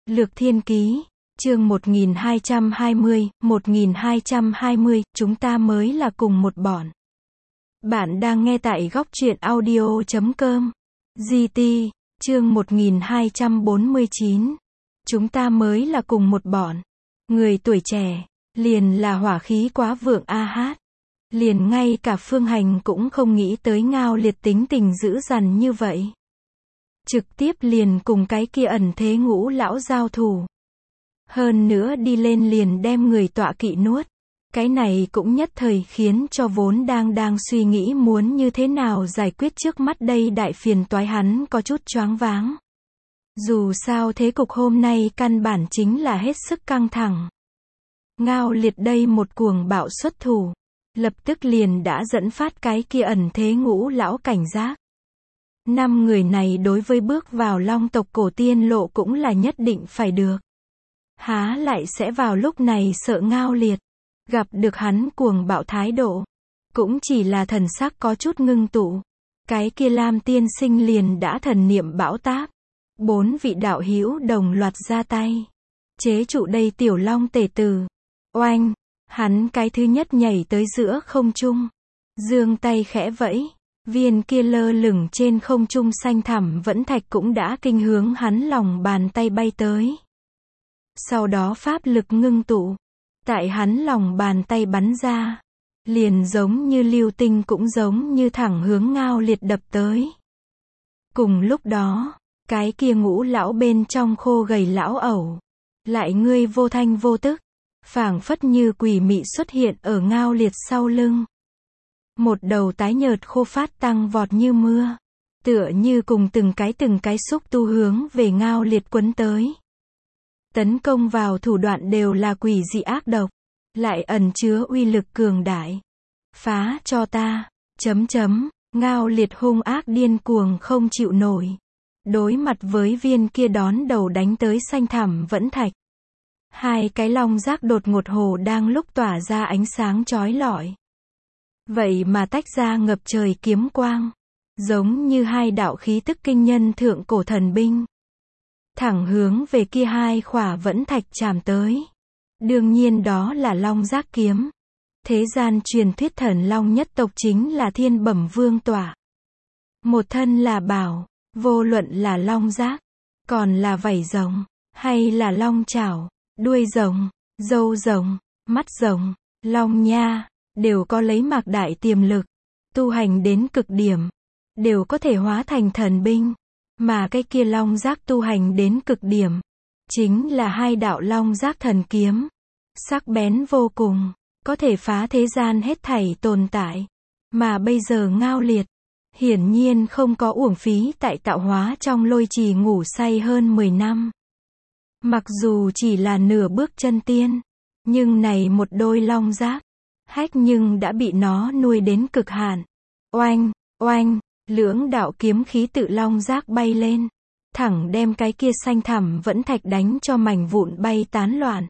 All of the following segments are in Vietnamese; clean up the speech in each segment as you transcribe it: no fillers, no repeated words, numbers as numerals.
Lược Thiên Ký, chương 1220, chúng ta mới là cùng một bọn. Bạn đang nghe tại góc truyện audio.com. GT, chương 1249. Chúng ta mới là cùng một bọn. Người tuổi trẻ, liền là hỏa khí quá vượng a hát. Liền ngay cả Phương Hành cũng không nghĩ tới Ngao Liệt tính tình dữ dằn như vậy. Trực tiếp liền cùng cái kia ẩn thế ngũ lão giao thủ. Hơn nữa đi lên liền đem người tọa kỵ nuốt. Cái này cũng nhất thời khiến cho vốn đang suy nghĩ muốn như thế nào giải quyết trước mắt đây đại phiền toái hắn có chút choáng váng. Dù sao thế cục hôm nay căn bản chính là hết sức căng thẳng. Ngao Liệt đây một cuồng bạo xuất thủ, lập tức liền đã dẫn phát cái kia ẩn thế ngũ lão cảnh giác. 5 người này đối với bước vào Long tộc cổ tiên lộ cũng là nhất định phải được. Há lại sẽ vào lúc này sợ Ngao Liệt. Gặp được hắn cuồng bạo thái độ, cũng chỉ là thần sắc có chút ngưng tụ. Cái kia Lam tiên sinh liền đã thần niệm bão táp. 4 vị đạo hữu đồng loạt ra tay. Chế trụ đây tiểu long tể tử. Oanh! Hắn cái thứ nhất nhảy tới giữa không trung. Giương tay khẽ vẫy. Viên kia lơ lửng trên không trung xanh thẳm vẫn thạch cũng đã kinh hướng hắn lòng bàn tay bay tới. Sau đó pháp lực ngưng tụ. Tại hắn lòng bàn tay bắn ra. Liền giống như lưu tinh cũng giống như thẳng hướng Ngao Liệt đập tới. Cùng lúc đó, cái kia ngũ lão bên trong khô gầy lão ẩu. Lại ngươi vô thanh vô tức. Phảng phất như quỷ mị xuất hiện ở Ngao Liệt sau lưng. Một đầu tái nhợt khô phát tăng vọt như mưa. Tựa như cùng từng cái xúc tu hướng về Ngao Liệt quấn tới. Tấn công vào thủ đoạn đều là quỷ dị ác độc. Lại ẩn chứa uy lực cường đại. Phá cho ta. Ngao Liệt hung ác điên cuồng không chịu nổi. Đối mặt với viên kia đón đầu đánh tới xanh thẳm vẫn thạch. 2 cái long giác đột ngột hồ đang lúc tỏa ra ánh sáng chói lọi. Vậy mà tách ra ngập trời kiếm quang. Giống như 2 đạo khí tức kinh nhân thượng cổ thần binh. Thẳng hướng về kia 2 khỏa vẫn thạch chạm tới. Đương nhiên đó là long giác kiếm. Thế gian truyền thuyết thần long nhất tộc chính là thiên bẩm vương tỏa. Một thân là bảo, vô luận là long giác, còn là vảy rồng, hay là long chảo, đuôi rồng, râu rồng, mắt rồng, long nha, đều có lấy mạc đại tiềm lực, tu hành đến cực điểm, đều có thể hóa thành thần binh, mà cái kia long giác tu hành đến cực điểm, chính là 2 đạo long giác thần kiếm, sắc bén vô cùng, có thể phá thế gian hết thảy tồn tại, mà bây giờ Ngao Liệt, hiển nhiên không có uổng phí tại tạo hóa trong lôi trì ngủ say hơn 10 năm. Mặc dù chỉ là nửa bước chân tiên, nhưng này một đôi long giác, hách nhưng đã bị nó nuôi đến cực hạn. Oanh, oanh, lưỡng đạo kiếm khí tự long giác bay lên, thẳng đem cái kia xanh thẳm vẫn thạch đánh cho mảnh vụn bay tán loạn.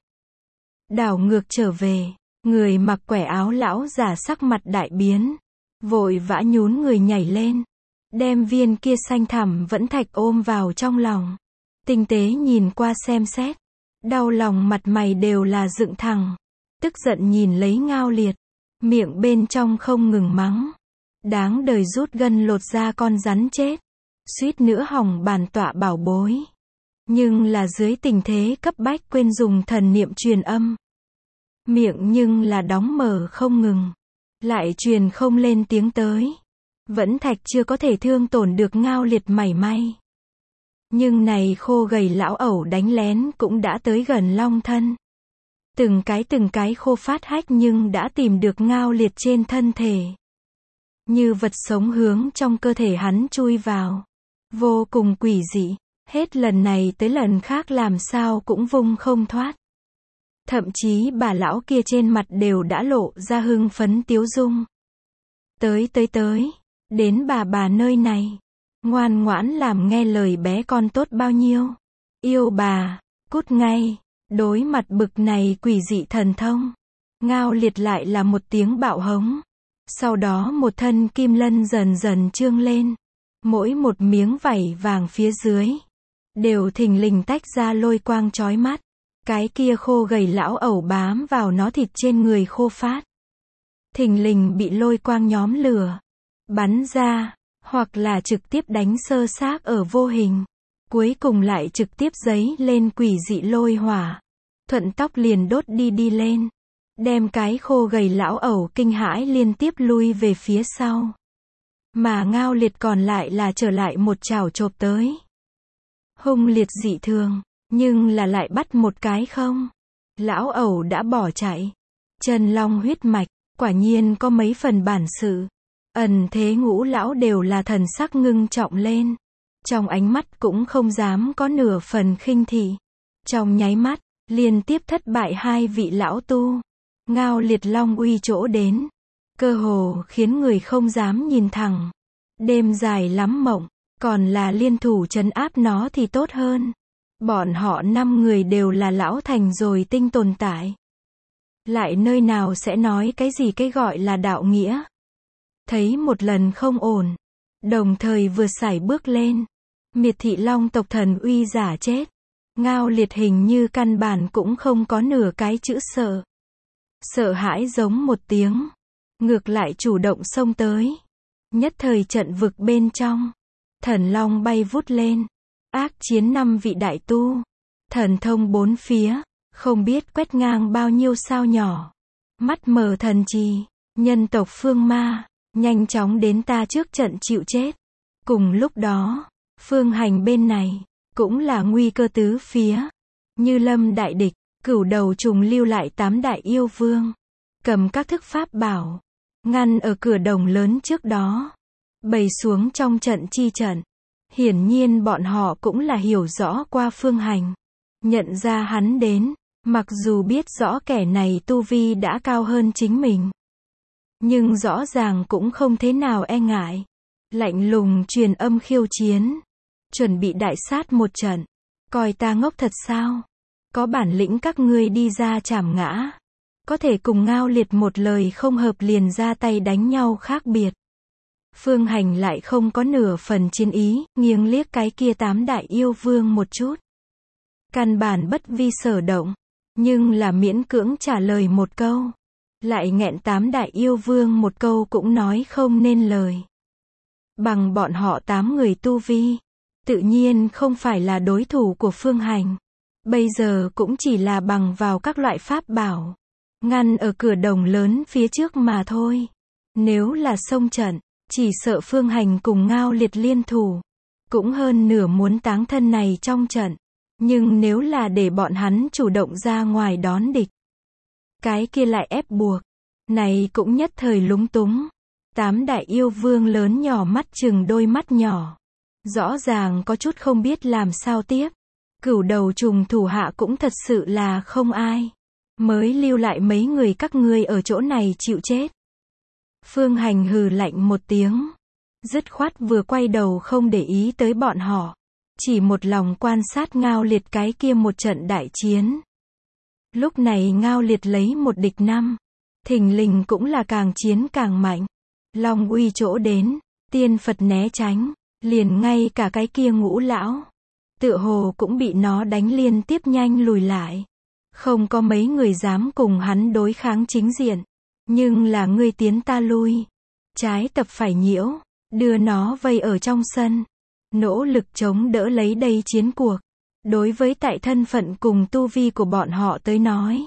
Đảo ngược trở về, người mặc quẻ áo lão giả sắc mặt đại biến, vội vã nhún người nhảy lên, đem viên kia xanh thẳm vẫn thạch ôm vào trong lòng. Tinh tế nhìn qua xem xét, đau lòng mặt mày đều là dựng thẳng, tức giận nhìn lấy Ngao Liệt, miệng bên trong không ngừng mắng. Đáng đời rút gân lột da con rắn chết, suýt nữa hỏng bản tọa bảo bối. Nhưng là dưới tình thế cấp bách quên dùng thần niệm truyền âm. Miệng nhưng là đóng mở không ngừng, lại truyền không lên tiếng tới. Vẫn thạch chưa có thể thương tổn được Ngao Liệt mảy may. Nhưng này khô gầy lão ẩu đánh lén cũng đã tới gần long thân. Từng cái khô phát hách nhưng đã tìm được Ngao Liệt trên thân thể. Như vật sống hướng trong cơ thể hắn chui vào. Vô cùng quỷ dị, hết lần này tới lần khác làm sao cũng vung không thoát. Thậm chí bà lão kia trên mặt đều đã lộ ra hưng phấn tiếu dung. Tới, đến bà nơi này. Ngoan ngoãn làm nghe lời bé con tốt bao nhiêu. Yêu bà, cút ngay. Đối mặt bực này quỷ dị thần thông, Ngao Liệt lại là một tiếng bạo hống. Sau đó một thân kim lân dần dần trương lên. Mỗi một miếng vảy vàng phía dưới đều thình lình tách ra lôi quang chói mắt. Cái kia khô gầy lão ẩu bám vào nó thịt trên người khô phát. Thình lình bị lôi quang nhóm lửa, bắn ra, hoặc là trực tiếp đánh sơ xác ở vô hình. Cuối cùng lại trực tiếp giấy lên quỷ dị lôi hỏa. Thuận tóc liền đốt đi lên. Đem cái khô gầy lão ẩu kinh hãi liên tiếp lui về phía sau. Mà Ngao Liệt còn lại là trở lại một chảo chộp tới. Hung liệt dị thường, nhưng là lại bắt một cái không. Lão ẩu đã bỏ chạy. Chân long huyết mạch, quả nhiên có mấy phần bản sự. Ẩn thế ngũ lão đều là thần sắc ngưng trọng lên. Trong ánh mắt cũng không dám có nửa phần khinh thị. Trong nháy mắt, liên tiếp thất bại hai vị lão tu. Ngao Liệt long uy chỗ đến. Cơ hồ khiến người không dám nhìn thẳng. Đêm dài lắm mộng, còn là liên thủ trấn áp nó thì tốt hơn. Bọn họ 5 người đều là lão thành rồi tinh tồn tại. Lại nơi nào sẽ nói cái gì cái gọi là đạo nghĩa. Thấy một lần không ổn. Đồng thời vừa sải bước lên. Miệt thị long tộc thần uy giả chết. Ngao Liệt hình như căn bản cũng không có nửa cái chữ sợ. Sợ hãi giống một tiếng. Ngược lại chủ động xông tới. Nhất thời trận vực bên trong. Thần long bay vút lên. Ác chiến 5 vị đại tu. Thần thông 4 phía. Không biết quét ngang bao nhiêu sao nhỏ. Mắt mờ thần trì. Nhân tộc phương ma. Nhanh chóng đến ta trước trận chịu chết. Cùng lúc đó. Phương Hành bên này. Cũng là nguy cơ tứ phía. Như lâm đại địch. Cửu đầu trùng lưu lại 8 đại yêu vương. Cầm các thức pháp bảo. Ngăn ở cửa đồng lớn trước đó. Bày xuống trong trận chi trận. Hiển nhiên bọn họ cũng là hiểu rõ qua Phương Hành. Nhận ra hắn đến. Mặc dù biết rõ kẻ này tu vi đã cao hơn chính mình. Nhưng rõ ràng cũng không thế nào e ngại. Lạnh lùng truyền âm khiêu chiến. Chuẩn bị đại sát một trận. Coi ta ngốc thật sao? Có bản lĩnh các ngươi đi ra chảm ngã. Có thể cùng Ngao Liệt một lời không hợp liền ra tay đánh nhau khác biệt. Phương Hành lại không có nửa phần chiến ý, nghiêng liếc cái kia 8 đại yêu vương một chút. Căn bản bất vi sở động, nhưng là miễn cưỡng trả lời một câu. Lại nghẹn 8 đại yêu vương một câu cũng nói không nên lời. Bằng bọn họ 8 người tu vi, tự nhiên không phải là đối thủ của Phương Hành. Bây giờ cũng chỉ là bằng vào các loại pháp bảo. Ngăn ở cửa đồng lớn phía trước mà thôi. Nếu là xông trận, chỉ sợ Phương Hành cùng Ngao Liệt liên thủ. Cũng hơn nửa muốn táng thân này trong trận. Nhưng nếu là để bọn hắn chủ động ra ngoài đón địch. Cái kia lại ép buộc. Này cũng nhất thời lúng túng. 8 đại yêu vương lớn nhỏ mắt chừng đôi mắt nhỏ. Rõ ràng có chút không biết làm sao tiếp. Cửu đầu trùng thủ hạ cũng thật sự là không ai. Mới lưu lại mấy người các ngươi ở chỗ này chịu chết. Phương Hành hừ lạnh một tiếng. Dứt khoát vừa quay đầu không để ý tới bọn họ. Chỉ một lòng quan sát Ngao Liệt cái kia một trận đại chiến. Lúc này Ngao Liệt lấy một địch 5. Thình lình cũng là càng chiến càng mạnh. Long uy chỗ đến. Tiên Phật né tránh. Liền ngay cả cái kia ngũ lão. Tựa hồ cũng bị nó đánh liên tiếp nhanh lùi lại. Không có mấy người dám cùng hắn đối kháng chính diện. Nhưng là ngươi tiến ta lui. Trái tập phải nhiễu. Đưa nó vây ở trong sân. Nỗ lực chống đỡ lấy đây chiến cuộc. Đối với tại thân phận cùng tu vi của bọn họ tới nói.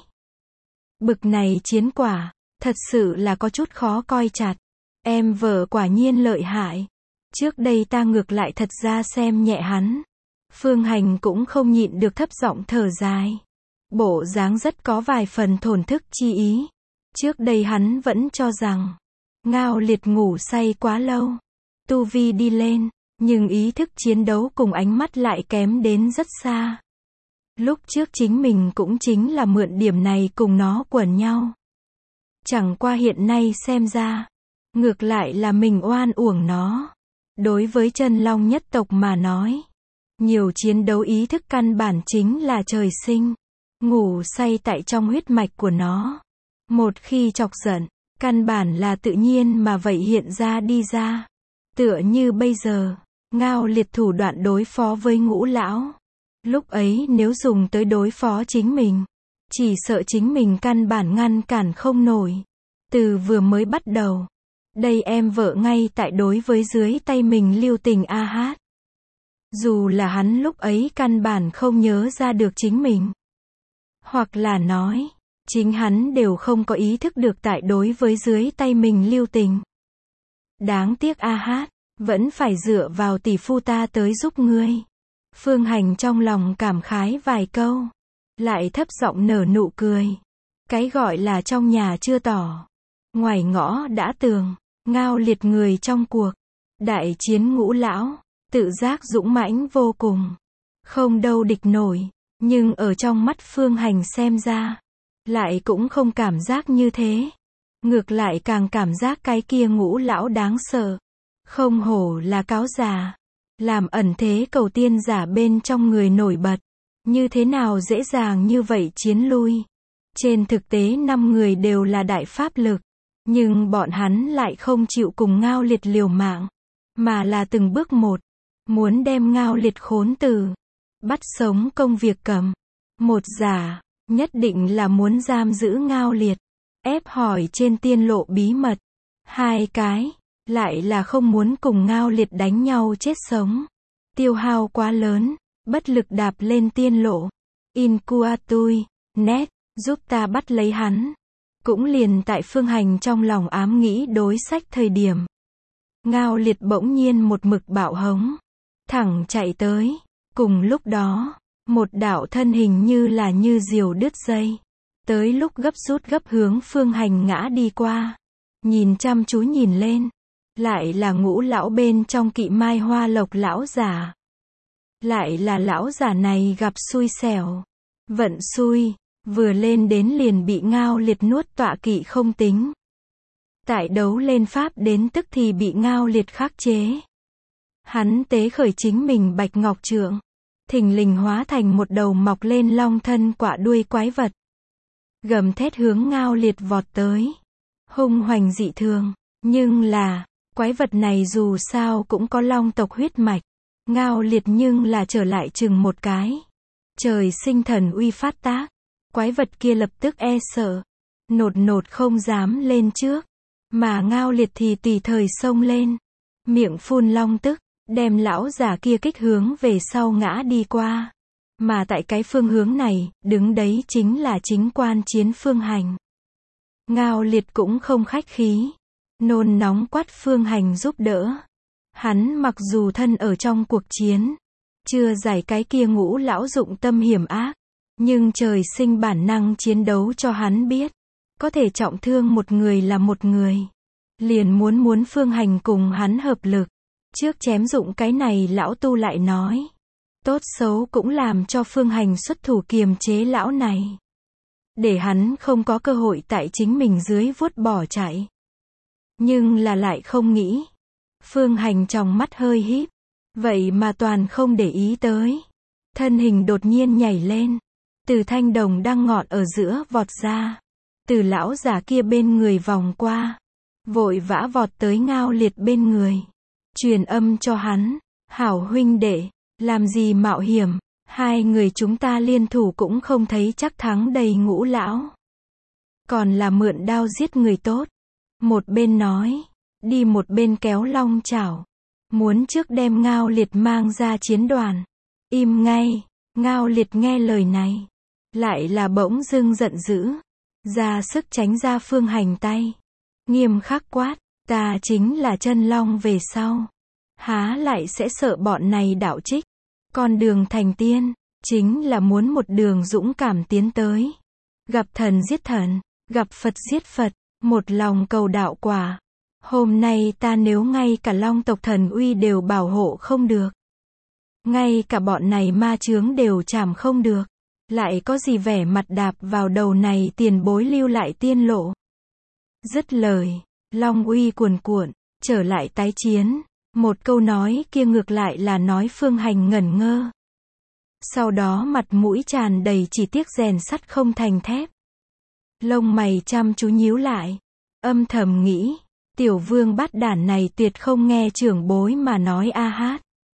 Bực này chiến quả. Thật sự là có chút khó coi chặt. Em vợ quả nhiên lợi hại. Trước đây ta ngược lại thật ra xem nhẹ hắn. Phương Hành cũng không nhịn được thấp giọng thở dài. Bộ dáng rất có vài phần thổn thức chi ý. Trước đây hắn vẫn cho rằng Ngao Liệt ngủ say quá lâu. Tu vi đi lên, nhưng ý thức chiến đấu cùng ánh mắt lại kém đến rất xa. Lúc trước chính mình cũng chính là mượn điểm này cùng nó quẩn nhau. Chẳng qua hiện nay xem ra, ngược lại là mình oan uổng nó. Đối với chân long nhất tộc mà nói, nhiều chiến đấu ý thức căn bản chính là trời sinh. Ngủ say tại trong huyết mạch của nó. Một khi chọc giận, căn bản là tự nhiên mà vậy hiện ra đi ra. Tựa như bây giờ, Ngao Liệt thủ đoạn đối phó với Ngũ lão. Lúc ấy nếu dùng tới đối phó chính mình, chỉ sợ chính mình căn bản ngăn cản không nổi. Từ vừa mới bắt đầu, đây em vợ ngay tại đối với dưới tay mình lưu tình a hát. Dù là hắn lúc ấy căn bản không nhớ ra được chính mình. Hoặc là nói, chính hắn đều không có ý thức được tại đối với dưới tay mình lưu tình. Đáng tiếc a hát, vẫn phải dựa vào tỷ phu ta tới giúp ngươi. Phương Hành trong lòng cảm khái vài câu, lại thấp giọng nở nụ cười. Cái gọi là trong nhà chưa tỏ, ngoài ngõ đã tường. Ngao Liệt người trong cuộc đại chiến Ngũ lão, tự giác dũng mãnh vô cùng, không đâu địch nổi, nhưng ở trong mắt Phương Hành xem ra, lại cũng không cảm giác như thế. Ngược lại càng cảm giác cái kia Ngũ lão đáng sợ. Không hổ là cáo già, làm ẩn thế cầu tiên giả bên trong người nổi bật. Như thế nào dễ dàng như vậy chiến lui. Trên thực tế 5 người đều là đại pháp lực, nhưng bọn hắn lại không chịu cùng Ngao Liệt liều mạng, mà là từng bước một, muốn đem Ngao Liệt khốn từ, bắt sống công việc cầm. Một giả, nhất định là muốn giam giữ Ngao Liệt, ép hỏi trên tiên lộ bí mật. Hai cái, lại là không muốn cùng Ngao Liệt đánh nhau chết sống. Tiêu hao quá lớn, bất lực đạp lên tiên lộ. Incuatui, net, giúp ta bắt lấy hắn. Cũng liền tại Phương Hành trong lòng ám nghĩ đối sách thời điểm. Ngao Liệt bỗng nhiên một mực bạo hống, thẳng chạy tới. Cùng lúc đó, một đạo thân hình như là như diều đứt dây. Tới lúc gấp rút gấp hướng Phương Hành ngã đi qua. Nhìn chăm chú nhìn lên, lại là Ngũ lão bên trong Kỵ Mai Hoa Lộc lão giả. Lại là lão giả này gặp xui xẻo, vận xui, vừa lên đến liền bị Ngao Liệt nuốt tọa kỵ không tính. Tại đấu lên pháp đến tức thì bị Ngao Liệt khắc chế. Hắn tế khởi chính mình Bạch Ngọc Trượng, thình lình hóa thành một đầu mọc lên long thân quạ đuôi quái vật. Gầm thét hướng Ngao Liệt vọt tới. Hung hoành dị thường, nhưng là, quái vật này dù sao cũng có long tộc huyết mạch. Ngao Liệt nhưng là trở lại chừng một cái. Trời sinh thần uy phát tác. Quái vật kia lập tức e sợ, nột không dám lên trước. Mà Ngao Liệt thì tùy thời xông lên, miệng phun long tức, đem lão giả kia kích hướng về sau ngã đi qua. Mà tại cái phương hướng này, đứng đấy chính là chính quan chiến Phương Hành. Ngao Liệt cũng không khách khí, nôn nóng quát Phương Hành giúp đỡ. Hắn mặc dù thân ở trong cuộc chiến, chưa giải cái kia Ngũ lão dụng tâm hiểm ác, nhưng trời sinh bản năng chiến đấu cho hắn biết, có thể trọng thương một người là một người. Liền muốn Phương Hành cùng hắn hợp lực, trước chém dụng cái này lão tu lại nói. Tốt xấu cũng làm cho Phương Hành xuất thủ kiềm chế lão này, để hắn không có cơ hội tại chính mình dưới vuốt bỏ chạy. Nhưng là lại không nghĩ. Phương Hành trong mắt hơi híp, vậy mà toàn không để ý tới. Thân hình đột nhiên nhảy lên, từ thanh đồng đang ngọn ở giữa vọt ra, từ lão giả kia bên người vòng qua, vội vã vọt tới Ngao Liệt bên người, truyền âm cho hắn, hảo huynh đệ, làm gì mạo hiểm, hai người chúng ta liên thủ cũng không thấy chắc thắng đầy Ngũ lão. Còn là mượn đao giết người tốt. Một bên nói, đi một bên kéo long chảo, muốn trước đem Ngao Liệt mang ra chiến đoàn. Im ngay. Ngao Liệt nghe lời này, lại là bỗng dưng giận dữ, ra sức tránh ra Phương Hành tay, nghiêm khắc quát, ta chính là chân long về sau, há lại sẽ sợ bọn này đạo trích. Con đường thành tiên, chính là muốn một đường dũng cảm tiến tới, gặp thần giết thần, gặp Phật giết Phật, một lòng cầu đạo quả. Hôm nay ta nếu ngay cả long tộc thần uy đều bảo hộ không được, ngay cả bọn này ma chướng đều chảm không được, lại có gì vẻ mặt đạp vào đầu này tiền bối lưu lại tiên lộ. Dứt lời, long uy cuồn cuộn, trở lại tái chiến. Một câu nói kia ngược lại là nói Phương Hành ngẩn ngơ. Sau đó mặt mũi tràn đầy chỉ tiếc rèn sắt không thành thép. Lông mày chăm chú nhíu lại, âm thầm nghĩ, tiểu vương bát đản này tuyệt không nghe trưởng bối mà nói a hát.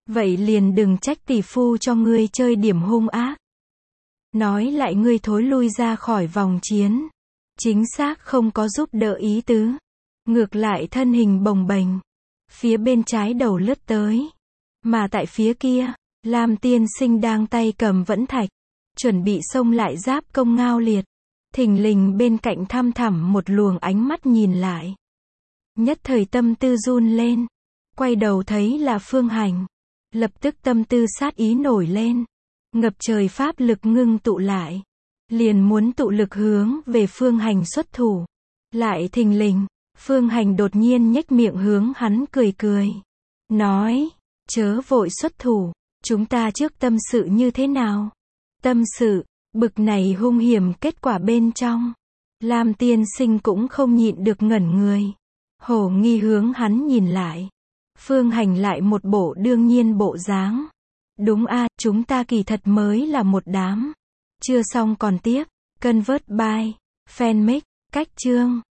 Vậy liền đừng trách tỷ phu cho ngươi chơi điểm hung ác. Nói lại ngươi thối lui ra khỏi vòng chiến. Chính xác không có giúp đỡ ý tứ. Ngược lại thân hình bồng bềnh. Phía bên trái đầu lướt tới. Mà tại phía kia, Lam tiên sinh đang tay cầm vẫn thạch. Chuẩn bị xông lại giáp công Ngao Liệt. Thình lình bên cạnh thăm thẳm một luồng ánh mắt nhìn lại. Nhất thời tâm tư run lên. Quay đầu thấy là Phương Hành. Lập tức tâm tư sát ý nổi lên. Ngập trời pháp lực ngưng tụ lại. Liền muốn tụ lực hướng về Phương Hành xuất thủ. Lại thình lình, Phương Hành đột nhiên nhếch miệng hướng hắn cười cười. Nói, chớ vội xuất thủ, chúng ta trước tâm sự như thế nào? Tâm sự, bực này hung hiểm kết quả bên trong. Lam tiên sinh cũng không nhịn được ngẩn người. Hổ nghi hướng hắn nhìn lại. Phương Hành lại một bộ đương nhiên bộ dáng. Đúng a, chúng ta kỳ thật mới là một đám. Chưa xong còn tiếp. Convert by Fanmix, cách chương.